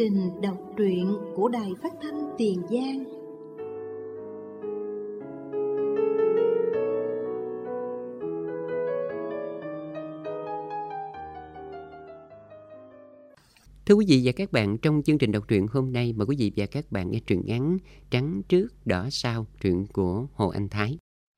trình đọc truyện của Đài Phát thanh Tiền Giang. Thưa quý vị và các bạn, trong chương trình đọc truyện hôm nay mời quý vị và các bạn nghe truyện ngắn Trắng Trước Đỏ Sau, truyện của Hồ Anh Thái.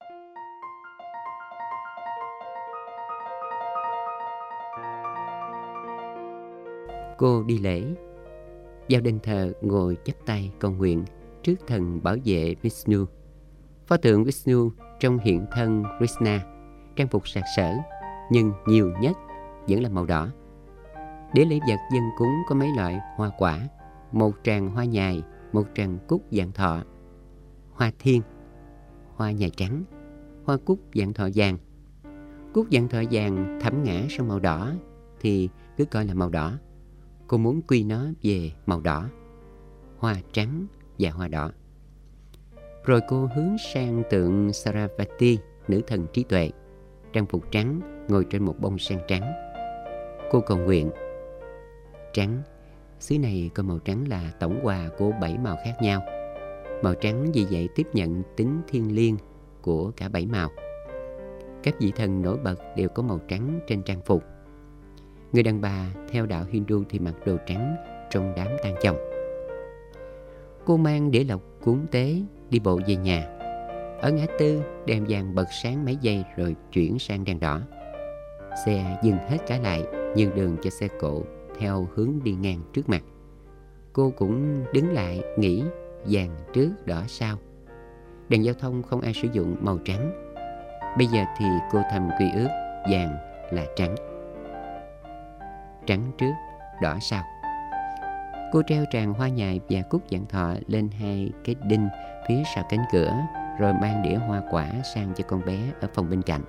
Cô đi lễ, vào đền thờ ngồi chắp tay cầu nguyện trước thần bảo vệ Vishnu. Pho tượng Vishnu trong hiện thân Krishna, trang phục sặc sỡ, nhưng nhiều nhất vẫn là màu đỏ. Để lễ vật dân cúng có mấy loại hoa quả: một tràng hoa nhài, một tràng cúc vạn thọ, hoa thiên, hoa nhài trắng, hoa cúc vạn thọ vàng. Cúc vạn thọ vàng thẫm ngã sang màu đỏ thì cứ coi là màu đỏ. Cô muốn quy nó về màu đỏ, hoa trắng và hoa đỏ. Rồi cô hướng sang tượng Sarasvati, nữ thần trí tuệ, trang phục trắng, ngồi trên một bông sen trắng. Cô cầu nguyện: trắng, xứ này có màu trắng là tổng hòa của 7 màu khác nhau. Màu trắng vì vậy tiếp nhận tính thiêng liêng của cả 7 màu. Các vị thần nổi bật đều có màu trắng trên trang phục. Người đàn bà theo đạo Hindu thì mặc đồ trắng trong đám tang chồng. Cô mang đĩa lộc cúng tế đi bộ về nhà. Ở ngã tư, đèn vàng bật sáng mấy giây rồi chuyển sang đèn đỏ. Xe dừng hết cả lại, nhường đường cho xe cộ theo hướng đi ngang trước mặt. Cô cũng đứng lại nghĩ vàng trước đỏ sau. Đèn giao thông không ai sử dụng màu trắng. Bây giờ thì cô thầm quy ước vàng là trắng. Trắng trước đỏ sau. Cô treo tràng hoa nhài và cúc vạn thọ lên 2 cái đinh phía sau cánh cửa, rồi mang đĩa hoa quả sang cho con bé ở phòng bên cạnh.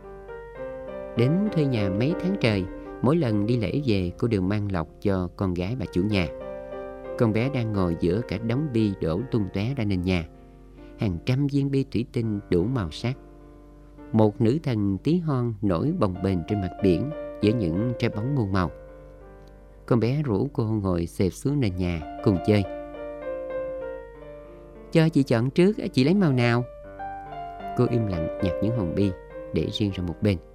Đến thuê nhà mấy tháng trời, mỗi lần đi lễ về cô đều mang lộc cho con gái bà chủ nhà. Con bé đang ngồi giữa cả đống bi đổ tung tóe ra nền nhà. Hàng trăm viên bi thủy tinh đủ màu sắc. Một nữ thần tí hon nổi bồng bềnh trên mặt biển giữa những trái bóng muôn màu. Con bé rủ cô ngồi xẹp xuống nền nhà cùng chơi. Cho chị chọn trước, chị lấy màu nào? Cô im lặng nhặt những hòn bi để riêng ra một bên.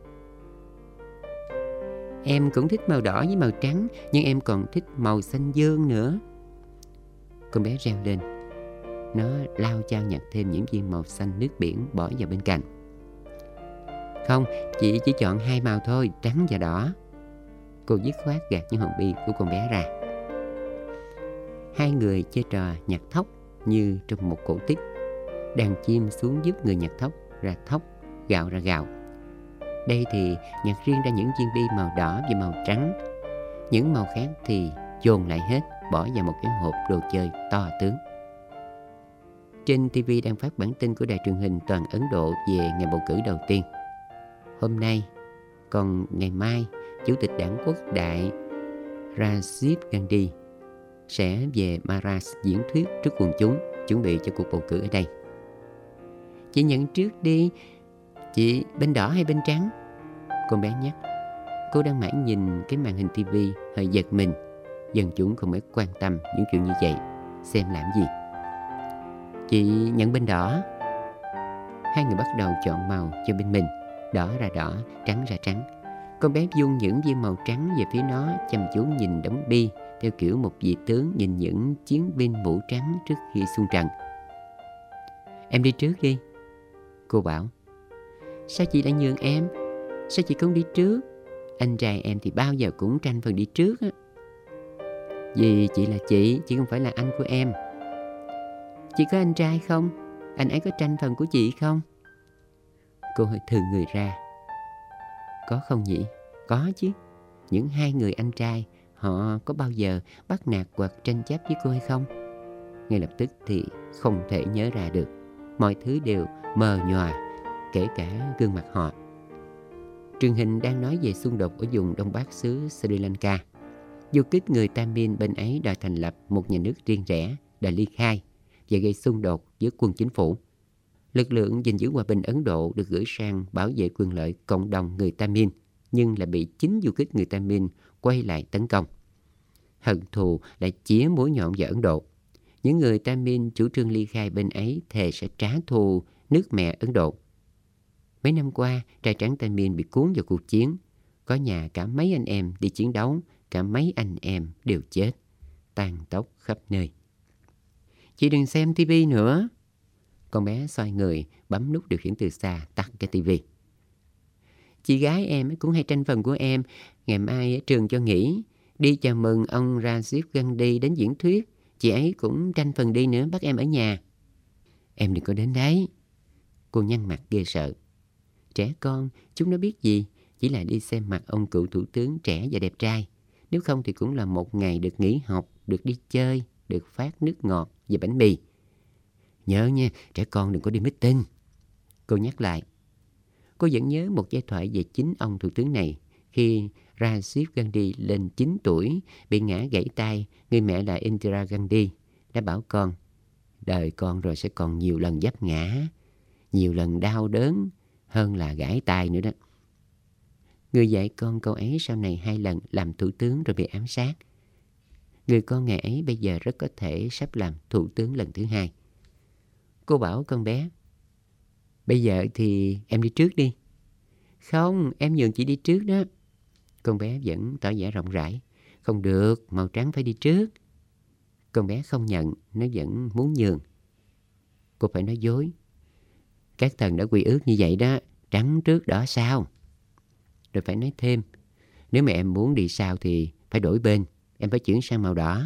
Em cũng thích màu đỏ với màu trắng, nhưng em còn thích màu xanh dương nữa. Con bé reo lên. Nó lao chao nhặt thêm những viên màu xanh nước biển bỏ vào bên cạnh. Không, chị chỉ chọn 2 màu thôi, trắng và đỏ. Cô dứt khoát gạt những hòn bi của con bé ra. Hai người chơi trò nhặt thóc như trong một cổ tích. Đàn chim xuống giúp người nhặt thóc ra thóc, gạo ra gạo. Đây thì nhặt riêng ra những viên bi màu đỏ và màu trắng. Những màu khác thì chôn lại hết, bỏ vào một cái hộp đồ chơi to tướng. Trên TV đang phát bản tin của đài truyền hình toàn Ấn Độ về ngày bầu cử đầu tiên. Hôm nay, còn ngày mai, Chủ tịch Đảng Quốc đại Rajiv Gandhi sẽ về Maharashtra diễn thuyết trước quần chúng, chuẩn bị cho cuộc bầu cử ở đây. Chị nhận trước đi. Chị bên đỏ hay bên trắng? Con bé nhắc. Cô đang mãi nhìn cái màn hình TV hơi giật mình. Dân chúng không mấy quan tâm những chuyện như vậy. Xem làm gì? Chị nhận bên đỏ. Hai người bắt đầu chọn màu cho bên mình. Đỏ ra đỏ, trắng ra trắng. Con bé vung những viên màu trắng về phía nó, chăm chú nhìn đống bi theo kiểu một vị tướng nhìn những chiến binh mũ trắng trước khi xuống trận. Em đi trước đi. Cô bảo. Sao chị lại nhường em? Sao chị không đi trước? Anh trai em thì bao giờ cũng tranh phần đi trước á. Vì chị là chị không phải là anh của em. Chị có anh trai không? Anh ấy có tranh phần của chị không? Cô hơi thừ người ra. Có không nhỉ? Có chứ. Những 2 người anh trai, họ có bao giờ bắt nạt hoặc tranh chấp với cô hay không? Ngay lập tức thì không thể nhớ ra được. Mọi thứ đều mờ nhòa, kể cả gương mặt họ. Truyền hình đang nói về xung đột ở vùng Đông Bắc xứ Sri Lanka. Du kích người Tamil bên ấy đòi thành lập một nhà nước riêng rẽ, đòi ly khai và gây xung đột với quân chính phủ. Lực lượng gìn giữ hòa bình Ấn Độ được gửi sang bảo vệ quyền lợi cộng đồng người Tamil, nhưng lại bị chính du kích người Tamil quay lại tấn công. hận thù lại chĩa mũi nhọn vào Ấn Độ. Những người Tamil chủ trương ly khai bên ấy thề sẽ trả thù nước mẹ Ấn Độ. Mấy năm qua, trai trắng Tamil bị cuốn vào cuộc chiến. Có nhà cả mấy anh em đi chiến đấu, cả mấy anh em đều chết, tàn tóc khắp nơi. Chị đừng xem tivi nữa. Con bé xoay người, bấm nút điều khiển từ xa, tắt cái tivi. Chị gái em cũng hay tranh phần của em. Ngày mai ở trường cho nghỉ, đi chào mừng ông Rajiv Gandhi đến diễn thuyết. Chị ấy cũng tranh phần đi nữa, bắt em ở nhà. Em đừng có đến đấy. Cô nhăn mặt ghê sợ. Trẻ con, chúng nó biết gì, chỉ là đi xem mặt ông cựu thủ tướng trẻ và đẹp trai. Nếu không thì cũng là một ngày được nghỉ học, được đi chơi, được phát nước ngọt và bánh mì. Nhớ nha, trẻ con đừng có đi meeting. Cô nhắc lại. Cô vẫn nhớ một giai thoại về chính ông thủ tướng này. Khi Rajiv Gandhi lên 9 tuổi, bị ngã gãy tay, người mẹ là Indira Gandhi đã bảo con, đời con rồi sẽ còn nhiều lần vấp ngã, nhiều lần đau đớn hơn là gãy tay nữa đó. Người dạy con câu ấy sau này 2 lần làm thủ tướng rồi bị ám sát. Người con ngày ấy bây giờ rất có thể sắp làm thủ tướng lần thứ 2. Cô bảo con bé, bây giờ thì em đi trước đi. Không, em nhường chị đi trước đó. Con bé vẫn tỏ vẻ rộng rãi. Không được, màu trắng phải đi trước. Con bé không nhận, nó vẫn muốn nhường. Cô phải nói dối. Các thần đã quy ước như vậy đó, trắng trước đỏ sau. Rồi phải nói thêm, nếu mà em muốn đi sau thì phải đổi bên, em phải chuyển sang màu đỏ.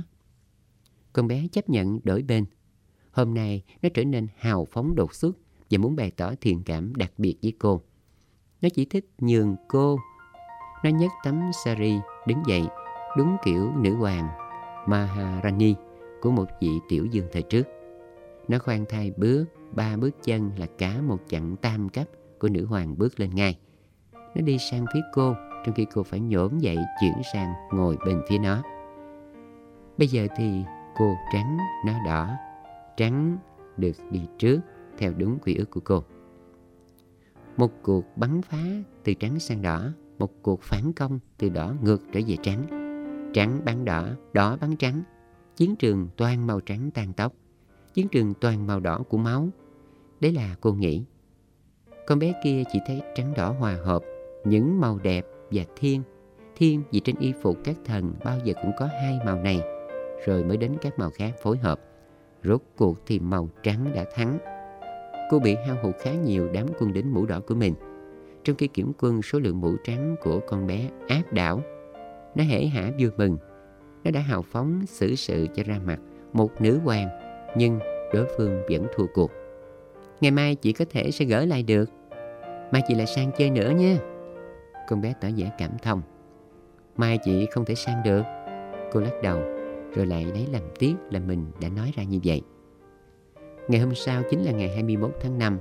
Con bé chấp nhận đổi bên. Hôm nay nó trở nên hào phóng đột xuất và muốn bày tỏ thiện cảm đặc biệt với cô. Nó chỉ thích nhường cô. Nó nhấc tấm sari đứng dậy, đúng kiểu nữ hoàng Maharani của một vị tiểu dương thời trước. Nó khoan thai bước 3 bước chân là cả một chặng tam cấp của nữ hoàng bước lên ngai. Nó đi sang phía cô, trong khi cô phải nhổm dậy chuyển sang ngồi bên phía nó. Bây giờ thì cô trắng, nó đỏ. Trắng được đi trước theo đúng quy ước của cô. Một cuộc bắn phá từ trắng sang đỏ, một cuộc phản công từ đỏ ngược trở về trắng. Trắng bắn đỏ, đỏ bắn trắng. Chiến trường toàn màu trắng tàn tóc, chiến trường toàn màu đỏ của máu. Đấy là cô nghĩ. Con bé kia chỉ thấy trắng đỏ hòa hợp, những màu đẹp và thiên. Thiên vì trên y phục các thần bao giờ cũng có 2 màu này, rồi mới đến các màu khác phối hợp. Rốt cuộc thì màu trắng đã thắng. Cô bị hao hụt khá nhiều đám quân lính mũ đỏ của mình. Trong khi kiểm quân, số lượng mũ trắng của con bé áp đảo. Nó hễ hả vui mừng. Nó đã hào phóng xử sự cho ra mặt một nữ hoàng, nhưng đối phương vẫn thua cuộc. Ngày mai chị có thể sẽ gỡ lại được. Mai chị lại sang chơi nữa nha. Con bé tỏ vẻ cảm thông. Mai chị không thể sang được. Cô lắc đầu, rồi lại lấy làm tiếc là mình đã nói ra như vậy. Ngày hôm sau chính là ngày 21 tháng 5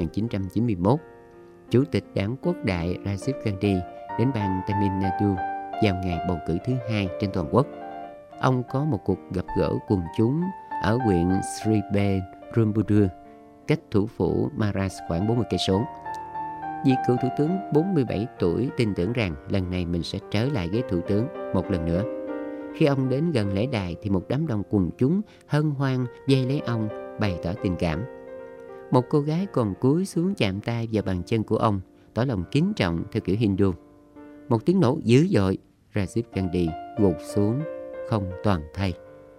1991. Chủ tịch Đảng Quốc đại Rajiv Gandhi đến bang Tamil Nadu vào ngày bầu cử thứ 2 trên toàn quốc. Ông có một cuộc gặp gỡ quần chúng ở huyện Sri Perumbudur, cách thủ phủ Madras khoảng 40 cây số. Vị cựu thủ tướng 47 tuổi tin tưởng rằng lần này mình sẽ trở lại ghế thủ tướng một lần nữa. Khi ông đến gần lễ đài thì một đám đông quần chúng hân hoan vây lấy ông, bày tỏ tình cảm. Một cô gái còn cúi xuống chạm tay vào bàn chân của ông, tỏ lòng kính trọng theo kiểu Hindu. Một tiếng nổ dữ dội, Rajiv Gandhi gục xuống không toàn thây.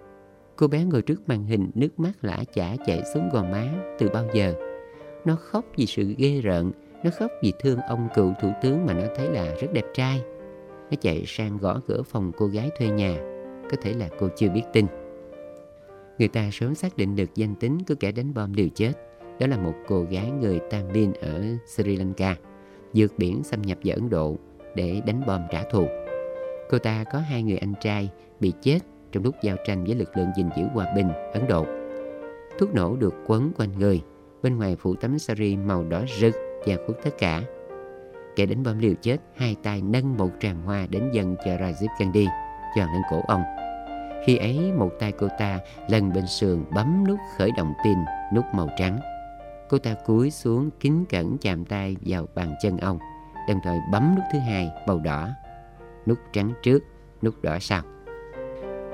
Cô bé ngồi trước màn hình, nước mắt lã chã chảy xuống gò má từ bao giờ. Nó khóc vì sự ghê rợn, nó khóc vì thương ông cựu thủ tướng mà nó thấy là rất đẹp trai. Nó chạy sang gõ cửa phòng cô gái thuê nhà. Có thể là cô chưa biết tin. Người ta sớm xác định được danh tính của kẻ đánh bom liều chết. Đó là một cô gái người Tamil ở Sri Lanka, vượt biển xâm nhập vào Ấn Độ để đánh bom trả thù. Cô ta có 2 người anh trai bị chết trong lúc giao tranh với lực lượng gìn giữ hòa bình Ấn Độ. Thuốc nổ được quấn quanh người, bên ngoài phủ tấm sari màu đỏ rực che khuất tất cả. Kẻ đánh bom liều chết 2 tay nâng một tràng hoa đến dâng cho Rajiv Gandhi, choàng lên cổ ông. Khi ấy một tay cô ta lần bên sườn bấm nút khởi động pin, nút màu trắng. Cô ta cúi xuống kính cẩn chạm tay vào bàn chân ông, đồng thời bấm nút thứ 2 màu đỏ. Nút trắng trước, nút đỏ sau.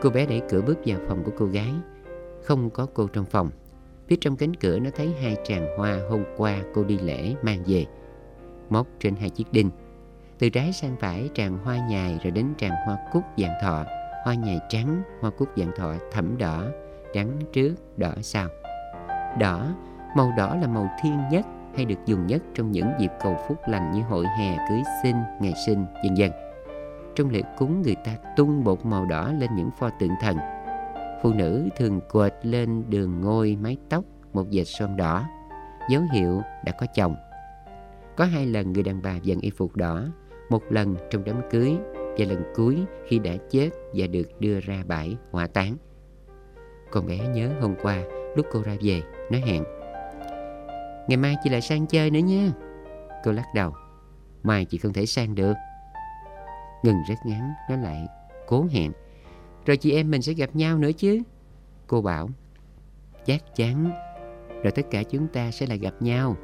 Cô bé đẩy cửa bước vào phòng của cô gái. Không có cô trong phòng. Phía trong cánh cửa nó thấy 2 tràng hoa hôm qua cô đi lễ mang về, móc trên 2 chiếc đinh. Từ trái sang phải tràng hoa nhài, rồi đến tràng hoa cúc vạn thọ. Hoa nhài trắng, hoa cúc vạn thọ thẫm đỏ, trắng trước, đỏ sau. Đỏ, màu đỏ là màu thiên nhất, hay được dùng nhất trong những dịp cầu phúc lành như hội hè, cưới xin, ngày sinh, vân vân. Trong lễ cúng, người ta tung bột màu đỏ lên những pho tượng thần. Phụ nữ thường quệt lên đường ngôi mái tóc một vệt son đỏ, dấu hiệu đã có chồng. Có 2 lần người đàn bà dần y phục đỏ, một lần trong đám cưới và lần cuối khi đã chết và được đưa ra bãi hỏa táng. Con bé nhớ hôm qua lúc cô ra về, nói hẹn: ngày mai chị lại sang chơi nữa nha. Cô lắc đầu: mai chị không thể sang được. Ngừng rất ngắn, nó lại cố hẹn: rồi chị em mình sẽ gặp nhau nữa chứ. Cô bảo: chắc chắn, rồi tất cả chúng ta sẽ lại gặp nhau.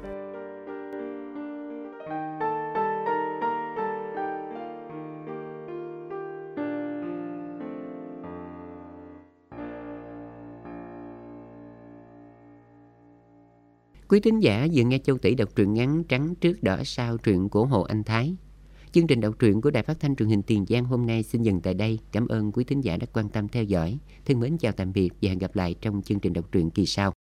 Quý thính giả vừa nghe Châu Tỷ đọc truyện ngắn Trắng Trước Đỏ Sau, truyện của Hồ Anh Thái. Chương trình đọc truyện của Đài Phát thanh Truyền hình Tiền Giang hôm nay xin dừng tại đây. Cảm ơn quý thính giả đã quan tâm theo dõi. Thân mến chào tạm biệt và hẹn gặp lại trong chương trình đọc truyện kỳ sau.